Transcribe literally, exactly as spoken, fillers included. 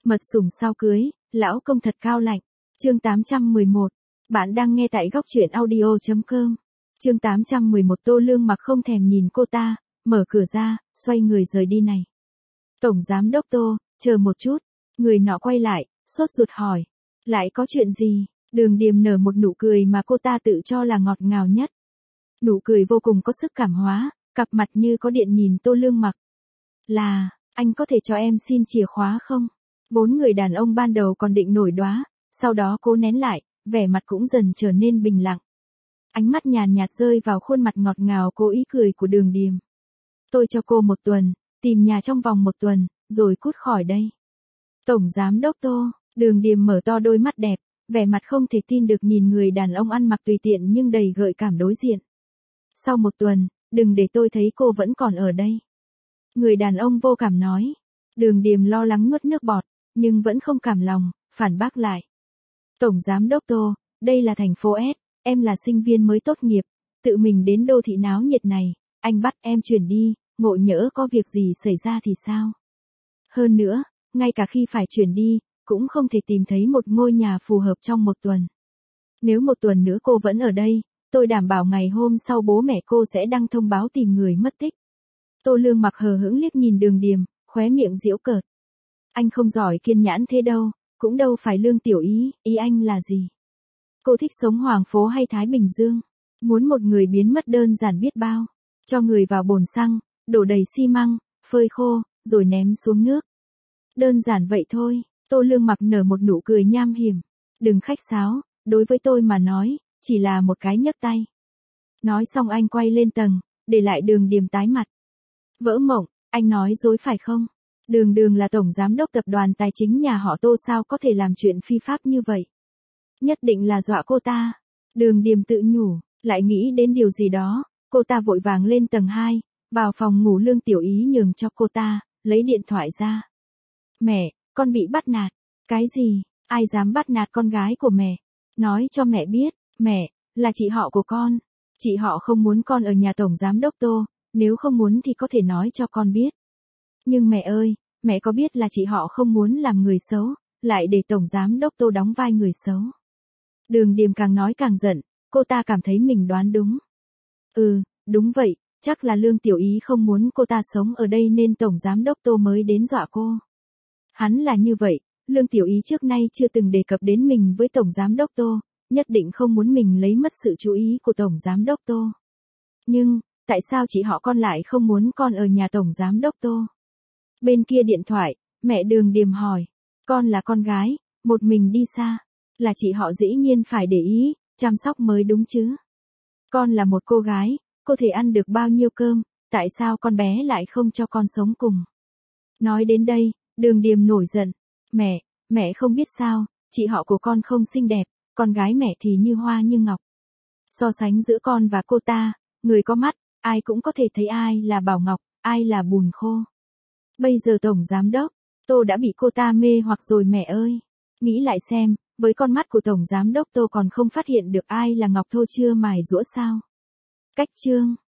Mật sủng sau cưới, lão công thật cao lạnh. Chương tám trăm mười một. Bạn đang nghe tại góc truyện audio chấm com. Chương tám trăm mười một. Tô Lương Mặc không thèm nhìn cô ta, mở cửa ra, xoay người rời đi này. Tổng giám đốc Tô, chờ một chút. Người nọ quay lại, sốt ruột hỏi. Lại có chuyện gì? Đường Điềm nở một nụ cười mà cô ta tự cho là ngọt ngào nhất. Nụ cười vô cùng có sức cảm hóa, cặp mặt như có điện nhìn Tô Lương Mặc. Là, anh có thể cho em xin chìa khóa không? Bốn người đàn ông ban đầu còn định nổi đoá, sau đó cố nén lại, vẻ mặt cũng dần trở nên bình lặng. Ánh mắt nhàn nhạt rơi vào khuôn mặt ngọt ngào cố ý cười của Đường Điềm. Tôi cho cô một tuần, tìm nhà trong vòng một tuần, rồi cút khỏi đây. Tổng giám đốc Tô, Đường Điềm mở to đôi mắt đẹp, vẻ mặt không thể tin được nhìn người đàn ông ăn mặc tùy tiện nhưng đầy gợi cảm đối diện. Sau một tuần, đừng để tôi thấy cô vẫn còn ở đây. Người đàn ông vô cảm nói. Đường Điềm lo lắng nuốt nước bọt, nhưng vẫn không cảm lòng, phản bác lại. Tổng giám đốc Tô, đây là thành phố S, em là sinh viên mới tốt nghiệp, tự mình đến đô thị náo nhiệt này, anh bắt em chuyển đi, ngộ nhỡ có việc gì xảy ra thì sao? Hơn nữa, ngay cả khi phải chuyển đi, cũng không thể tìm thấy một ngôi nhà phù hợp trong một tuần. Nếu một tuần nữa cô vẫn ở đây, tôi đảm bảo ngày hôm sau bố mẹ cô sẽ đăng thông báo tìm người mất tích. Tô Lương Mặc hờ hững liếc nhìn Đường Điềm, khóe miệng giễu cợt. Anh không giỏi kiên nhẫn thế đâu, cũng đâu phải Lương tiểu ý, ý anh là gì? Cô thích sống Hoàng phố hay Thái Bình Dương? Muốn một người biến mất đơn giản biết bao, cho người vào bồn xăng, đổ đầy xi măng, phơi khô, rồi ném xuống nước. Đơn giản vậy thôi. Tô Lương Mặc nở một nụ cười nham hiểm. Đừng khách sáo, đối với tôi mà nói, chỉ là một cái nhấc tay. Nói xong anh quay lên tầng, để lại Đường Điềm tái mặt. Vỡ mộng, anh nói dối phải không? Đường Đường là tổng giám đốc tập đoàn tài chính nhà họ Tô, sao có thể làm chuyện phi pháp như vậy? Nhất định là dọa cô ta. Đường Điềm tự nhủ, lại nghĩ đến điều gì đó, cô ta vội vàng lên tầng hai, vào phòng ngủ Lương tiểu ý nhường cho cô ta, lấy điện thoại ra. Mẹ, con bị bắt nạt. Cái gì? Ai dám bắt nạt con gái của mẹ? Nói cho mẹ biết, mẹ, là chị họ của con. Chị họ không muốn con ở nhà tổng giám đốc Tô, nếu không muốn thì có thể nói cho con biết. Nhưng mẹ ơi, mẹ có biết là chị họ không muốn làm người xấu, lại để tổng giám đốc Tô đóng vai người xấu. Đường Điềm càng nói càng giận, cô ta cảm thấy mình đoán đúng. Ừ, đúng vậy, chắc là Lương tiểu ý không muốn cô ta sống ở đây nên tổng giám đốc Tô mới đến dọa cô. Hắn là như vậy, Lương tiểu ý trước nay chưa từng đề cập đến mình với tổng giám đốc Tô, nhất định không muốn mình lấy mất sự chú ý của tổng giám đốc Tô. Nhưng, tại sao chị họ con lại không muốn con ở nhà tổng giám đốc Tô? Bên kia điện thoại, mẹ Đường Điềm hỏi. Con là con gái, một mình đi xa. Là chị họ dĩ nhiên phải để ý, chăm sóc mới đúng chứ. Con là một cô gái, cô thể ăn được bao nhiêu cơm, tại sao con bé lại không cho con sống cùng? Nói đến đây, Đường Điềm nổi giận. Mẹ, mẹ không biết sao, chị họ của con không xinh đẹp, con gái mẹ thì như hoa như ngọc. So sánh giữa con và cô ta, người có mắt, ai cũng có thể thấy ai là bảo ngọc, ai là bùn khô. Bây giờ tổng giám đốc Tô đã bị cô ta mê hoặc rồi mẹ ơi. Nghĩ lại xem, với con mắt của tổng giám đốc Tô còn không phát hiện được ai là ngọc thô chưa mài giũa sao? Cách chương